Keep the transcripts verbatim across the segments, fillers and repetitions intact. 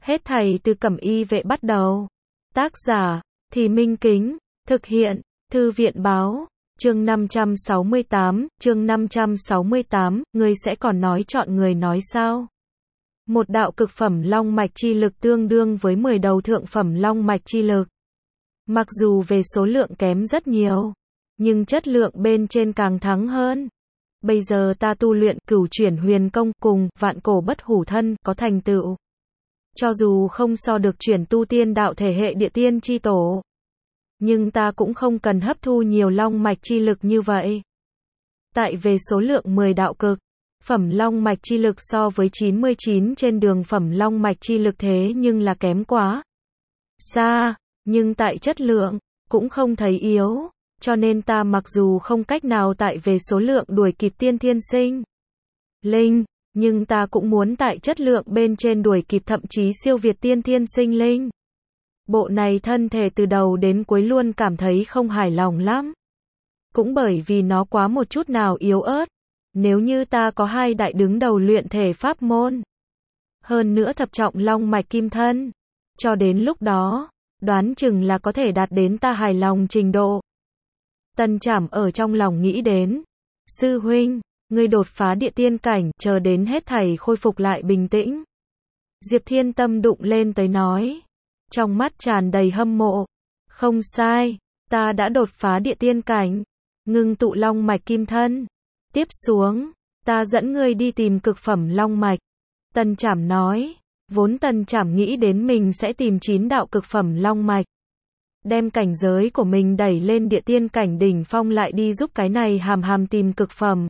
Hết thảy từ Cẩm Y Vệ bắt đầu. Tác giả, Thì Minh Kính, thực hiện, Thư viện Báo, chương năm trăm sáu mươi tám, chương năm trăm sáu mươi tám, ngươi sẽ còn nói chọn người nói sao? Một đạo cực phẩm long mạch chi lực tương đương với mười đầu thượng phẩm long mạch chi lực. Mặc dù về số lượng kém rất nhiều, nhưng chất lượng bên trên càng thắng hơn. Bây giờ ta tu luyện Cửu Chuyển Huyền Công cùng Vạn Cổ Bất Hủ Thân có thành tựu. Cho dù không so được chuyển tu tiên đạo thể hệ địa tiên chi tổ, nhưng ta cũng không cần hấp thu nhiều long mạch chi lực như vậy. Tại về số lượng mười đạo cực phẩm long mạch chi lực so với chín mươi chín trên đường phẩm long mạch chi lực thế nhưng là kém quá xa, nhưng tại chất lượng cũng không thấy yếu, cho nên ta mặc dù không cách nào tại về số lượng đuổi kịp tiên thiên sinh linh, nhưng ta cũng muốn tại chất lượng bên trên đuổi kịp thậm chí siêu việt tiên thiên sinh linh. Bộ này thân thể từ đầu đến cuối luôn cảm thấy không hài lòng lắm. Cũng bởi vì nó quá một chút nào yếu ớt. Nếu như ta có hai đại đứng đầu luyện thể pháp môn, hơn nữa thập trọng long mạch kim thân, cho đến lúc đó, đoán chừng là có thể đạt đến ta hài lòng trình độ. Tần Trảm ở trong lòng nghĩ đến. Sư huynh, ngươi đột phá địa tiên cảnh, chờ đến hết thảy khôi phục lại bình tĩnh. Diệp Thiên Tâm đụng lên tới nói. Trong mắt tràn đầy hâm mộ. Không sai, ta đã đột phá địa tiên cảnh, ngưng tụ long mạch kim thân. Tiếp xuống, ta dẫn ngươi đi tìm cực phẩm long mạch. Tần Trảm nói. Vốn Tần Trảm nghĩ đến mình sẽ tìm chín đạo cực phẩm long mạch, đem cảnh giới của mình đẩy lên địa tiên cảnh đỉnh phong lại đi giúp cái này hàm hàm tìm cực phẩm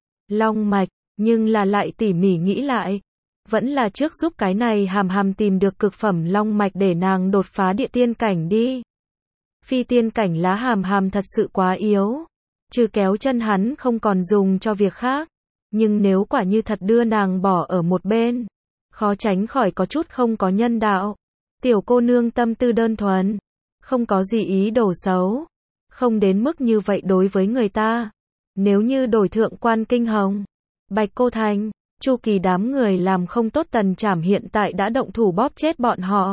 long mạch, nhưng là lại tỉ mỉ nghĩ lại, vẫn là trước giúp cái này hàm hàm tìm được cực phẩm long mạch để nàng đột phá địa tiên cảnh đi. Phi tiên cảnh lá hàm hàm thật sự quá yếu, trừ kéo chân hắn không còn dùng cho việc khác, nhưng nếu quả như thật đưa nàng bỏ ở một bên, khó tránh khỏi có chút không có nhân đạo. Tiểu cô nương tâm tư đơn thuần, không có gì ý đồ xấu, không đến mức như vậy đối với người ta. Nếu như đổi thượng Quan Kinh Hồng, Bạch Cô Thành, Chu Kỳ đám người làm không tốt, Tần Trảm hiện tại đã động thủ bóp chết bọn họ.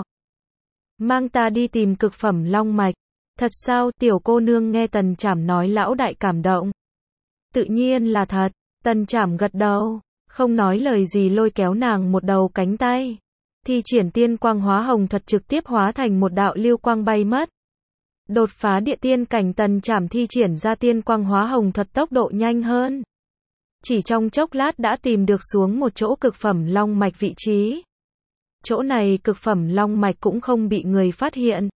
Mang ta đi tìm cực phẩm long mạch. Thật sao? Tiểu cô nương nghe Tần Trảm nói lão đại cảm động. Tự nhiên là thật. Tần Trảm gật đầu, không nói lời gì lôi kéo nàng một đầu cánh tay. Thi triển tiên quang hóa hồng thuật trực tiếp hóa thành một đạo lưu quang bay mất. Đột phá địa tiên cảnh, Tần Trảm thi triển ra tiên quang hóa hồng thuật tốc độ nhanh hơn. Chỉ trong chốc lát đã tìm được xuống một chỗ cực phẩm long mạch vị trí. Chỗ này cực phẩm long mạch cũng không bị người phát hiện.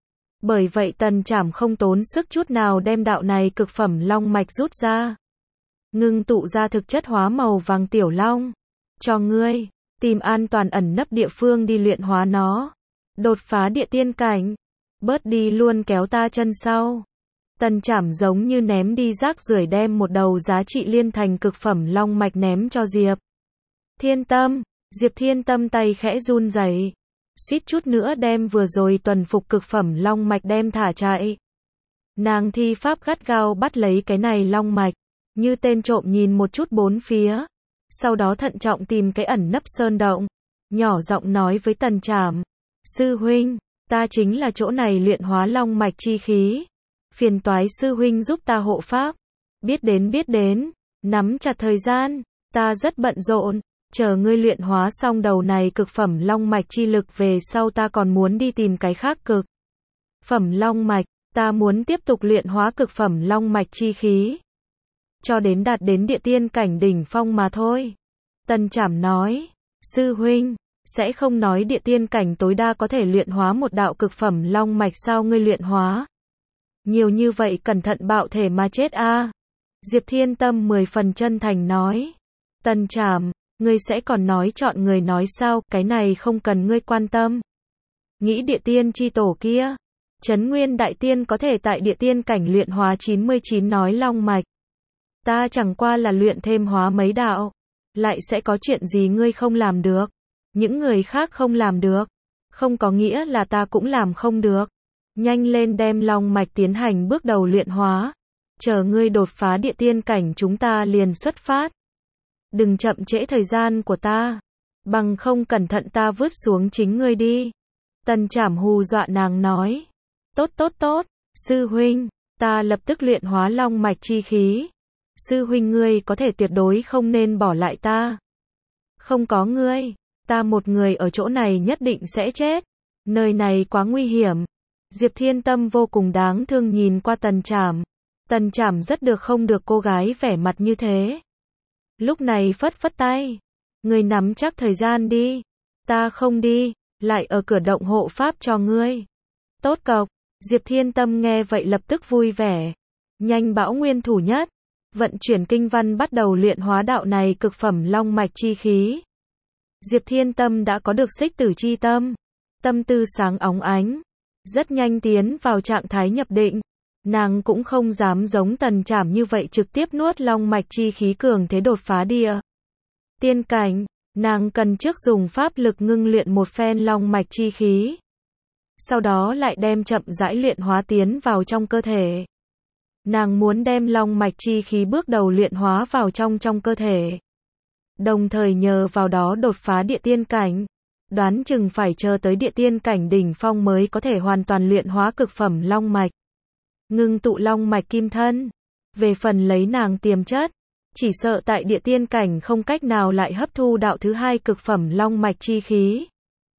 Bởi vậy Tần Trảm không tốn sức chút nào đem đạo này cực phẩm long mạch rút ra. Ngưng tụ ra thực chất hóa màu vàng tiểu long. Cho ngươi, tìm an toàn ẩn nấp địa phương đi luyện hóa nó. Đột phá địa tiên cảnh. Bớt đi luôn kéo ta chân sau. Tần Trảm giống như ném đi rác rưởi đem một đầu giá trị liên thành cực phẩm long mạch ném cho Diệp Thiên Tâm. Diệp Thiên Tâm tay khẽ run rẩy, suýt chút nữa đem vừa rồi tuần phục cực phẩm long mạch đem thả chạy. Nàng thi pháp gắt gao bắt lấy cái này long mạch, như tên trộm nhìn một chút bốn phía, sau đó thận trọng tìm cái ẩn nấp sơn động, nhỏ giọng nói với Tần Trảm. Sư huynh, ta chính là chỗ này luyện hóa long mạch chi khí. Phiền toái sư huynh giúp ta hộ pháp. Biết đến biết đến, nắm chặt thời gian, ta rất bận rộn, chờ ngươi luyện hóa xong đầu này cực phẩm long mạch chi lực về sau ta còn muốn đi tìm cái khác cực phẩm long mạch, ta muốn tiếp tục luyện hóa cực phẩm long mạch chi khí, cho đến đạt đến địa tiên cảnh đỉnh phong mà thôi. Tần Trảm nói, sư huynh, sẽ không nói địa tiên cảnh tối đa có thể luyện hóa một đạo cực phẩm long mạch sao? Ngươi luyện hóa nhiều như vậy cẩn thận bạo thể mà chết a. À. Diệp Thiên Tâm mười phần chân thành nói. Tần Trảm, ngươi sẽ còn nói chọn người nói sao? Cái này không cần ngươi quan tâm. Nghĩ địa tiên chi tổ kia, Trấn Nguyên Đại Tiên có thể tại địa tiên cảnh luyện hóa chín mươi chín nói long mạch. Ta chẳng qua là luyện thêm hóa mấy đạo, lại sẽ có chuyện gì ngươi không làm được? Những người khác không làm được, không có nghĩa là ta cũng làm không được. Nhanh lên đem long mạch tiến hành bước đầu luyện hóa. Chờ ngươi đột phá địa tiên cảnh chúng ta liền xuất phát. Đừng chậm trễ thời gian của ta. Bằng không cẩn thận ta vứt xuống chính ngươi đi. Tần Trảm hù dọa nàng nói. Tốt tốt tốt, sư huynh, ta lập tức luyện hóa long mạch chi khí. Sư huynh ngươi có thể tuyệt đối không nên bỏ lại ta. Không có ngươi, ta một người ở chỗ này nhất định sẽ chết. Nơi này quá nguy hiểm. Diệp Thiên Tâm vô cùng đáng thương nhìn qua Tần Trảm. Tần Trảm rất được không được cô gái vẻ mặt như thế. Lúc này phất phất tay. Ngươi nắm chắc thời gian đi. Ta không đi, lại ở cửa động hộ pháp cho ngươi. Tốt cộc. Diệp Thiên Tâm nghe vậy lập tức vui vẻ. Nhanh bão nguyên thủ nhất. Vận chuyển kinh văn bắt đầu luyện hóa đạo này cực phẩm long mạch chi khí. Diệp Thiên Tâm đã có được xích tử chi tâm. Tâm tư sáng óng ánh. Rất nhanh tiến vào trạng thái nhập định. Nàng cũng không dám giống Tần Trảm như vậy trực tiếp nuốt long mạch chi khí cường thế đột phá địa tiên cảnh. Nàng cần trước dùng pháp lực ngưng luyện một phen long mạch chi khí. Sau đó lại đem chậm rãi luyện hóa tiến vào trong cơ thể. Nàng muốn đem long mạch chi khí bước đầu luyện hóa vào trong trong cơ thể. Đồng thời nhờ vào đó đột phá địa tiên cảnh. Đoán chừng phải chờ tới địa tiên cảnh đỉnh phong mới có thể hoàn toàn luyện hóa cực phẩm long mạch. Ngưng tụ long mạch kim thân. Về phần lấy nàng tiềm chất, chỉ sợ tại địa tiên cảnh không cách nào lại hấp thu đạo thứ hai cực phẩm long mạch chi khí.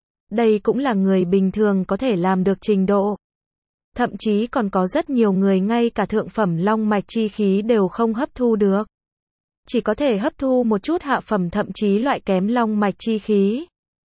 Đây cũng là người bình thường có thể làm được trình độ. Thậm chí còn có rất nhiều người ngay cả thượng phẩm long mạch chi khí đều không hấp thu được. Chỉ có thể hấp thu một chút hạ phẩm thậm chí loại kém long mạch chi khí.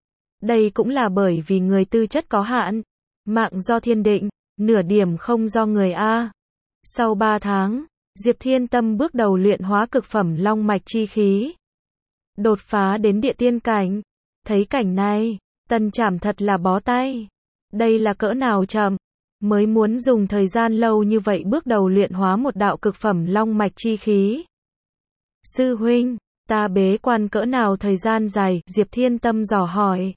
Đây cũng là bởi vì người tư chất có hạn. Mạng do thiên định, nửa điểm không do người A. Sau ba tháng, Diệp Thiên Tâm bước đầu luyện hóa cực phẩm long mạch chi khí. Đột phá đến địa tiên cảnh. Thấy cảnh này, Tần Trảm thật là bó tay. Đây là cỡ nào chậm, mới muốn dùng thời gian lâu như vậy bước đầu luyện hóa một đạo cực phẩm long mạch chi khí. Sư huynh, ta bế quan cỡ nào thời gian dài, Diệp Thiên Tâm dò hỏi.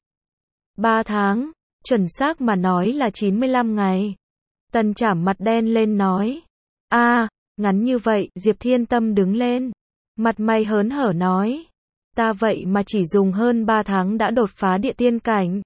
Ba tháng, chuẩn xác mà nói là chín mươi lăm ngày. Tần Trảm mặt đen lên nói. A, à, ngắn như vậy, Diệp Thiên Tâm đứng lên. Mặt mày hớn hở nói. Ta vậy mà chỉ dùng hơn ba tháng đã đột phá địa tiên cảnh.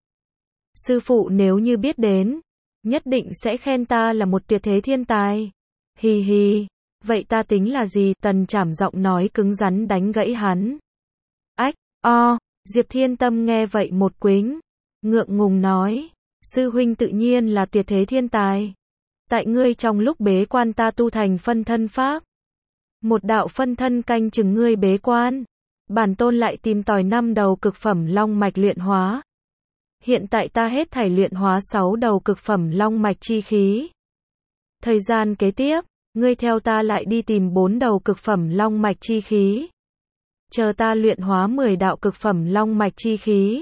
Sư phụ nếu như biết đến, nhất định sẽ khen ta là một tuyệt thế thiên tài. Hì hì, vậy ta tính là gì? Tần Trảm giọng nói cứng rắn đánh gãy hắn. Ách, o, Diệp Thiên Tâm nghe vậy một quính, ngượng ngùng nói, sư huynh tự nhiên là tuyệt thế thiên tài. Tại ngươi trong lúc bế quan ta tu thành phân thân pháp. Một đạo phân thân canh chừng ngươi bế quan. Bản tôn lại tìm tòi năm đầu cực phẩm long mạch luyện hóa. Hiện tại ta hết thảy luyện hóa sáu đầu cực phẩm long mạch chi khí. Thời gian kế tiếp, ngươi theo ta lại đi tìm bốn đầu cực phẩm long mạch chi khí. Chờ ta luyện hóa mười đạo cực phẩm long mạch chi khí.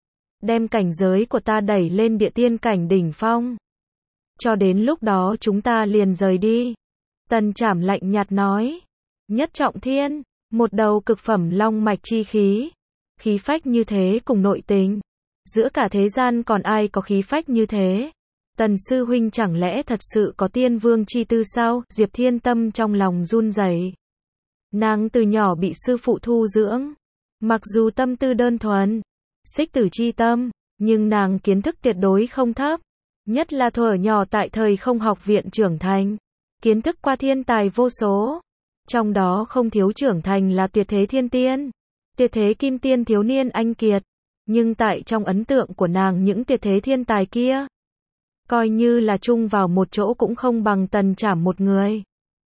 Đem cảnh giới của ta đẩy lên địa tiên cảnh đỉnh phong. Cho đến lúc đó chúng ta liền rời đi. Tần Trảm lạnh nhạt nói. Nhất trọng thiên, một đầu cực phẩm long mạch chi khí. Khí phách như thế cùng nội tình. Giữa cả thế gian còn ai có khí phách như thế? Tần sư huynh chẳng lẽ thật sự có tiên vương chi tư sao? Diệp Thiên Tâm trong lòng run rẩy. Nàng từ nhỏ bị sư phụ thu dưỡng. Mặc dù tâm tư đơn thuần, xích tử chi tâm, nhưng nàng kiến thức tuyệt đối không thấp. Nhất là thuở nhỏ tại thời không học viện trưởng thành. Kiến thức qua thiên tài vô số. Trong đó không thiếu trưởng thành là tuyệt thế thiên tiên. Tuyệt thế kim tiên thiếu niên anh kiệt. Nhưng tại trong ấn tượng của nàng những tuyệt thế thiên tài kia, coi như là chung vào một chỗ cũng không bằng Tần Trảm một người.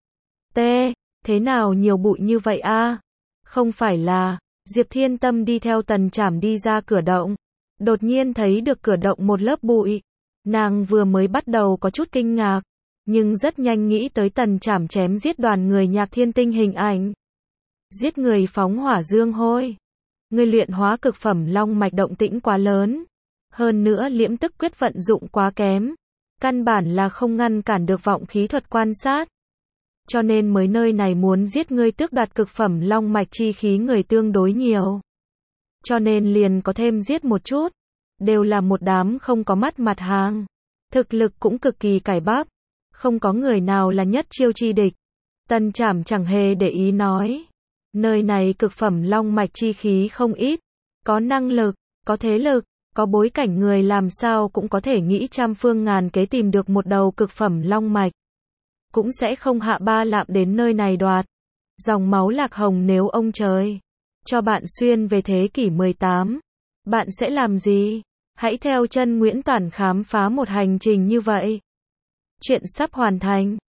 T. Thế nào nhiều bụi như vậy a? À? Không phải là, Diệp Thiên Tâm đi theo Tần Trảm đi ra cửa động. Đột nhiên thấy được cửa động một lớp bụi. Nàng vừa mới bắt đầu có chút kinh ngạc. Nhưng rất nhanh nghĩ tới Tần Trảm chém giết đoàn người Nhạc Thiên Tinh hình ảnh. Giết người phóng hỏa dương hôi. Người luyện hóa cực phẩm long mạch động tĩnh quá lớn. Hơn nữa liễm tức quyết vận dụng quá kém. Căn bản là không ngăn cản được vọng khí thuật quan sát. Cho nên mới nơi này muốn giết ngươi tước đoạt cực phẩm long mạch chi khí người tương đối nhiều. Cho nên liền có thêm giết một chút. Đều là một đám không có mắt mặt hàng. Thực lực cũng cực kỳ cải bắp. Không có người nào là nhất chiêu chi địch. Tần Trảm chẳng hề để ý nói. Nơi này cực phẩm long mạch chi khí không ít. Có năng lực, có thế lực, có bối cảnh người làm sao cũng có thể nghĩ trăm phương ngàn kế tìm được một đầu cực phẩm long mạch. Cũng sẽ không hạ ba lạm đến nơi này đoạt. Dòng máu Lạc Hồng nếu ông trời cho bạn xuyên về thế kỷ mười tám, bạn sẽ làm gì? Hãy theo chân Nguyễn Toản khám phá một hành trình như vậy. Chuyện sắp hoàn thành.